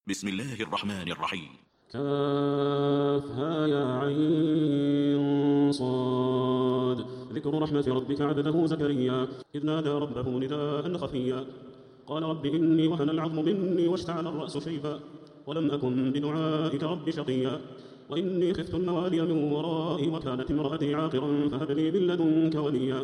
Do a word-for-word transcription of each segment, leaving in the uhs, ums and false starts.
بسم الله الرحمن الرحيم. كافها يا عين صاد. ذكر رحمة ربك عبده زكريا إذ نادى ربه نداء خفيا قال رب إني وهن العظم مني واشتعل الرأس شيبا ولم أكن بدعائك رب شقيا وإني خفت الموالي من ورائي وكانت امرأتي عاقرا فهب لي من لدنك وليا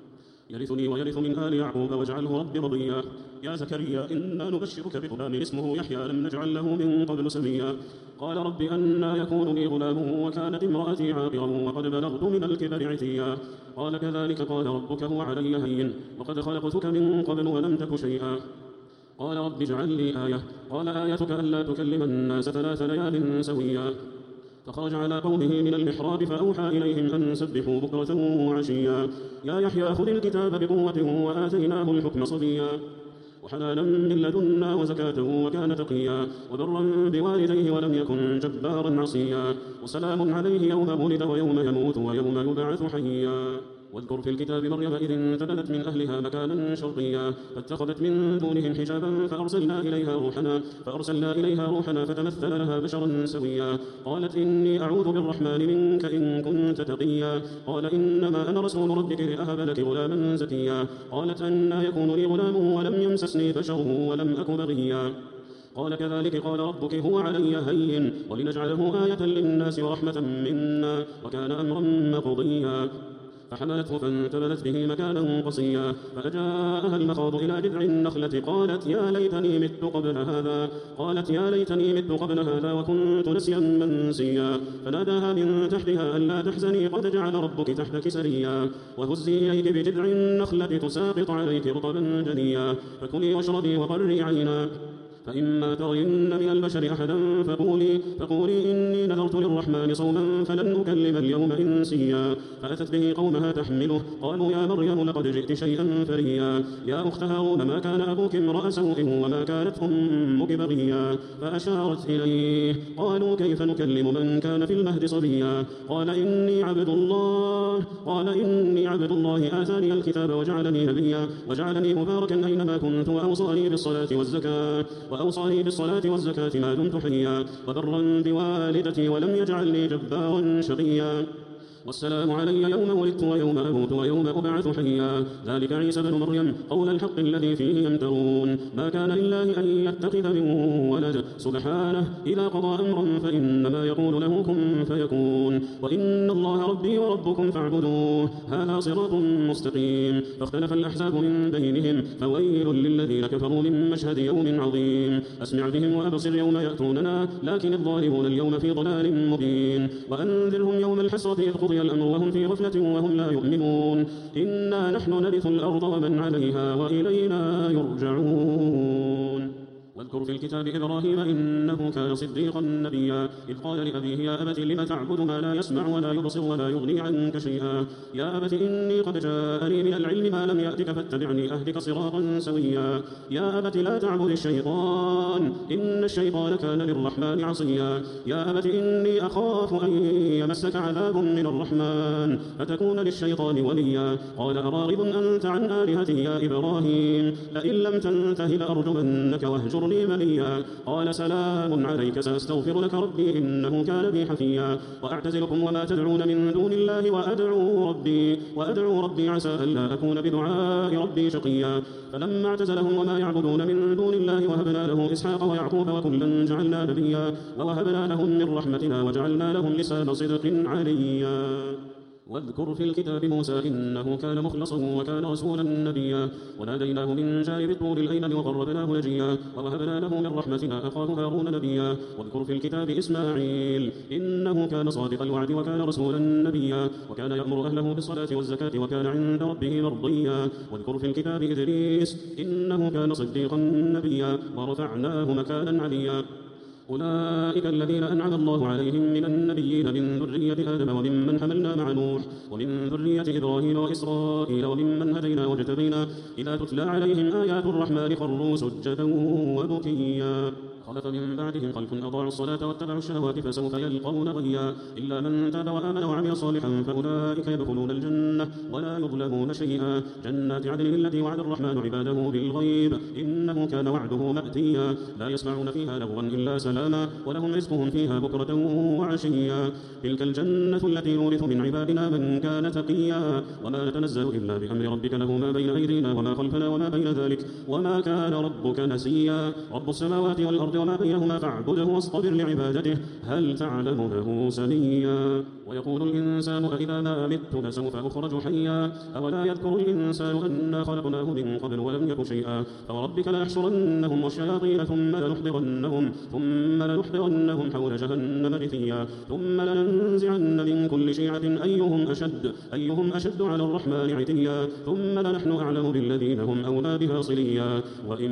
يرثني ويرث من آل يعقوب واجعله رب رضيا يا زكريا إنا نبشرك بغلام اسمه يحيى لم نجعل له من قبل سميا قال رب أنى يكون لي غلام وكانت امرأتي عاقرا وقد بلغت من الكبر عتيا قال كذلك قال ربك هو علي هين وقد خلقتك من قبل ولم تك شيئا قال رب اجعل لي آية قال آيتك ألا تكلم الناس ثلاث ليال سويا فخرج على قومه من المحراب فأوحى إليهم أن سبحوا بكرة وعشيا يا يحيى خذ الكتاب بقوة وآتيناه الحكم صبيا وحنانا من لدنا وزكاة وكان تقيا وبرا بوالديه ولم يكن جبارا عصيا وسلام عليه يوم ولد ويوم يموت ويوم يبعث حيا واذكر في الكتاب مريم إذ انتبذت من أهلها مكانا شرقيا فاتخذت من دونهم حجابا فأرسلنا إليها روحنا فأرسلنا إليها روحنا فتمثل لها بشرا سويا قالت إني أعوذ بالرحمن منك إن كنت تقيا قال إنما أنا رسول ربك لأهب لك غلاما زكيا قالت أنى يكون لي غلام ولم يمسسني بشر ولم أك بغيا قال كذلك قال ربك هو علي هين ولنجعله آية للناس ورحمة منا وكان أمرا مقضيا فحملته فانتبذت به مكانا قصيا فأجاءها المخاض إلى جذع النخلة قالت يا ليتني مت قبل هذا قالت يا ليتني مت قبل هذا وكنت نسيا منسيا فناداها من تحتها ألا تحزني قد جعل ربك تحتك سريا وهزي إليك بجذع النخلة تساقط عليك رطبا جنيا فكلي واشربي وقري عينا فإما ترين من البشر أحدا فقولي, فقولي إني نذرت للرحمن صوما فلن أكلم اليوم إنسيا فأتت به قومها تحمله قالوا يا مريم لقد جئت شيئا فريا يا أخت هارون ما كان أبوك امرأ سوء وما كانت أمك بغيا فأشارت إليه قالوا كيف نكلم من كان في المهد صبيا قال إني عبد الله قال إني عبد الله آتاني الكتاب وجعلني نبيا وجعلني مباركا أينما كنت وأوصاني بالصلاة والزكاة وأوصاني بالصلاة والزكاة ما دمت حيا وبرا بوالدتي ولم يجعلني جبارا شقيا والسلام علي يوم ولدت ويوم أموت ويوم أبعث حيا ذلك عيسى بن مريم قول الحق الذي فيه يمترون ما كان لله أن يتخذ من ولد سبحانه إذا قضى أمرا فإنما يقول له كن فيكون وإن الله ربي وربكم فاعبدوه هذا صراط مستقيم فاختلف الأحزاب من بينهم فويل للذين كفروا من مشهد يوم عظيم أسمع بهم وأبصر يوم يأتوننا لكن الظالمون اليوم في ضلال مبين وأنذرهم يوم الحسرة إذ قضي الأمر وهم في غفلة وهم لا يؤمنون إنا نحن نرث الأرض ومن عليها وإلينا يرجعون واذكر في الكتاب إبراهيم إنه كان صديقا نبيا إذ قال لأبيه يا أبت لم تعبد ما لا يسمع ولا يبصر ولا يغني عنك شيئا يا أبت إني قد جاءني من العلم ما لم يأتك فاتبعني أهدك صراطا سويا يا أبت لا تعبد الشيطان إن الشيطان كان للرحمن عصيا يا أبت إني أخاف أن يمسك عذاب من الرحمن فتكون للشيطان وليا قال أراغب أنت عن آلهتي يا إبراهيم لئن لم تنته لأرجمنك واهجر لي مليا قال سلام عليك سأستغفر لك ربي إنه كان بي حفيا وأعتزلكم وما تدعون من دون الله وأدعو ربي وأدعو ربي عسى ألا أكون بدعاء ربي شقيا فلما اعتزلهم وما يعبدون من دون الله وهبنا له إسحاق ويعقوب وكلا جعلنا نبيا ووهبنا لهم من رحمتنا وجعلنا لهم لسان صدق عليا واذكر في الكتاب موسى إنه كان مخلصا وكان رسولا نبيا وناديناه من جانب الطور الأيمن وقربناه نجيا ووهبنا له من رحمتنا أخاه هارون نبيا واذكر في الكتاب إسماعيل إنه كان صادق الوعد وكان رسولا نبيا وكان يأمر أهله بالصلاة والزكاة وكان عند ربه مرضيا واذكر في الكتاب إدريس إنه كان صديقا نبيا ورفعناه مكانا عليا أولئك الذين أنعم الله عليهم من النبيين من ذرية آدم وممن حملنا مع نوح ومن ذرية إبراهيم وإسرائيل وممن هدينا واجتبينا إذا تتلى عليهم آيات الرحمن خروا سجدا وبكيا خلف من بعدهم خلف أضاعوا الصلاة واتبعوا الشهوات فسوف يلقون غيا إلا من تاب وآمن وعمل صالحا فأولئك يدخلون الجنة ولا يظلمون شيئا جنات عدن التي وعد الرحمن عباده بالغيب إنه كان وعده مأتيا لا يسمعون فيها لغوا إلا سلاما ولهم رزقهم فيها بكرة وعشيا تلك الجنة التي نورث من عبادنا من كان تقيا وما نتنزل إلا بأمر ربك له ما بين أيدينا وما خلفنا وما بين ذلك وما كان ربك نسيا رب السماوات والأرض وما بينهما فاعبده واصطبر لعبادته هل تعلم له سميا ويقول الإنسان أإذا ما مت لسوف أخرج حيا أولا يذكر الإنسان أنا خلقناه من قبل ولم يك شيئا فوربك لنحشرنهم والشياطين ثم لنحضرنهم ثم لنحضرنهم حول جهنم جثيا ثم لننزعن من كل شيعة أيهم أشد أيهم أشد على الرحمن عتيا ثم لنحن أعلم بالذين هم أولى بها صليا وإن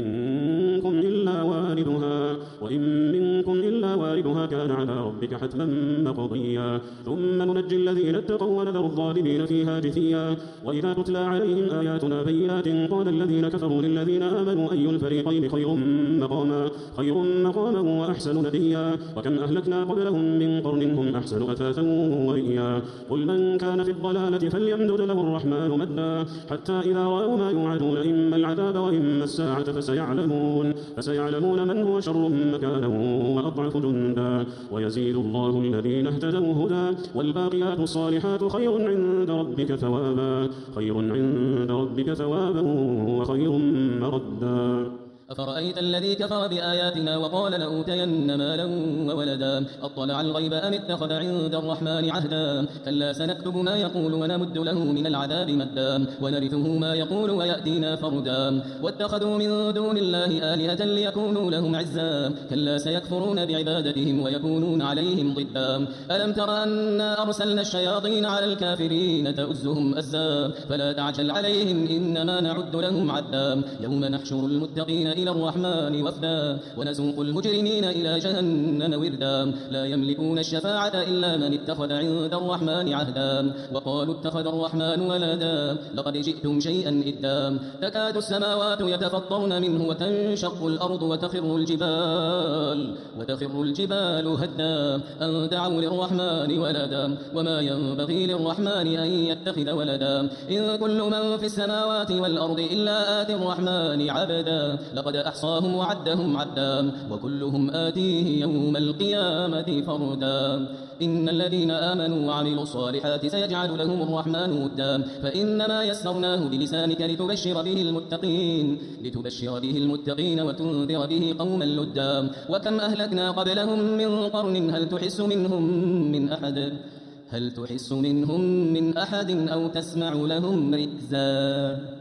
منكم إلا واردها وإن منكم إلا واردها كان على ربك حتما مقضيا ثم ننجي الذين اتقوا ونذر الظالمين فيها جثيا وإذا تتلى عليهم آياتنا بينات قال الذين كفروا للذين آمنوا أي الفريقين خير مقاما خير مقاما وأحسن نديا وكم أهلكنا قبلهم من قرن هم أحسن أثاثا ورئيا قل من كان في الضلالة فليمدد له الرحمن مدا حتى إذا رأوا ما يوعدون إما العذاب وإما الساعة فسيعلمون فسيعلمون من هو شر مكانا وأضعف جندا ويزيد الله الذين اهتدوا هدى والباقيات الصالحات خير عند ربك ثوابا خير عند ربك ثوابا وخير مردا أفرأيت الذي كفر بآياتنا وقال لأوتين مالا وولدا أطلع الغيب أم اتخذ عند الرحمن عهدا كلا سنكتب ما يقول ونمد له من العذاب مدا ونرثه ما يقول ويأتينا فردا واتخذوا من دون الله آلهة ليكونوا لهم عزا كلا سيكفرون بعبادتهم ويكونون عليهم ضدا ألم تر أنا أرسلنا الشياطين على الكافرين تؤزهم أزا فلا تعجل عليهم إنما نعد لهم عدا يوم نحشر المتقين إلى الرحمن وفدا ونسوق المجرمين إلى جهنم وردا لا يملكون الشفاعة إلا من اتخذ عند الرحمن عهدا وقالوا اتخذ الرحمن ولدا لقد جئتم شيئا إدا تكاد السماوات يتفطرن منه وتنشق الأرض وتخر الجبال وتخر الجبال هدا أن دعوا للرحمن ولدا وما ينبغي للرحمن أن يتخذ ولدا إن كل من في السماوات والأرض إلا آتي الرحمن عبدا لقد أحصاهم وعدهم عدا وكلهم آتيه يوم القيامة فردا إن الذين آمنوا وعملوا الصالحات سيجعل لهم الرحمن ودا فإنما يسرناه بلسانك لتبشر به المتقين لتبشر به المتقين وتنذر به قوما لدا وكم أهلكنا قبلهم من قرن هل تحس منهم من أحد هل تحس منهم من أحد أو تسمع لهم ركزا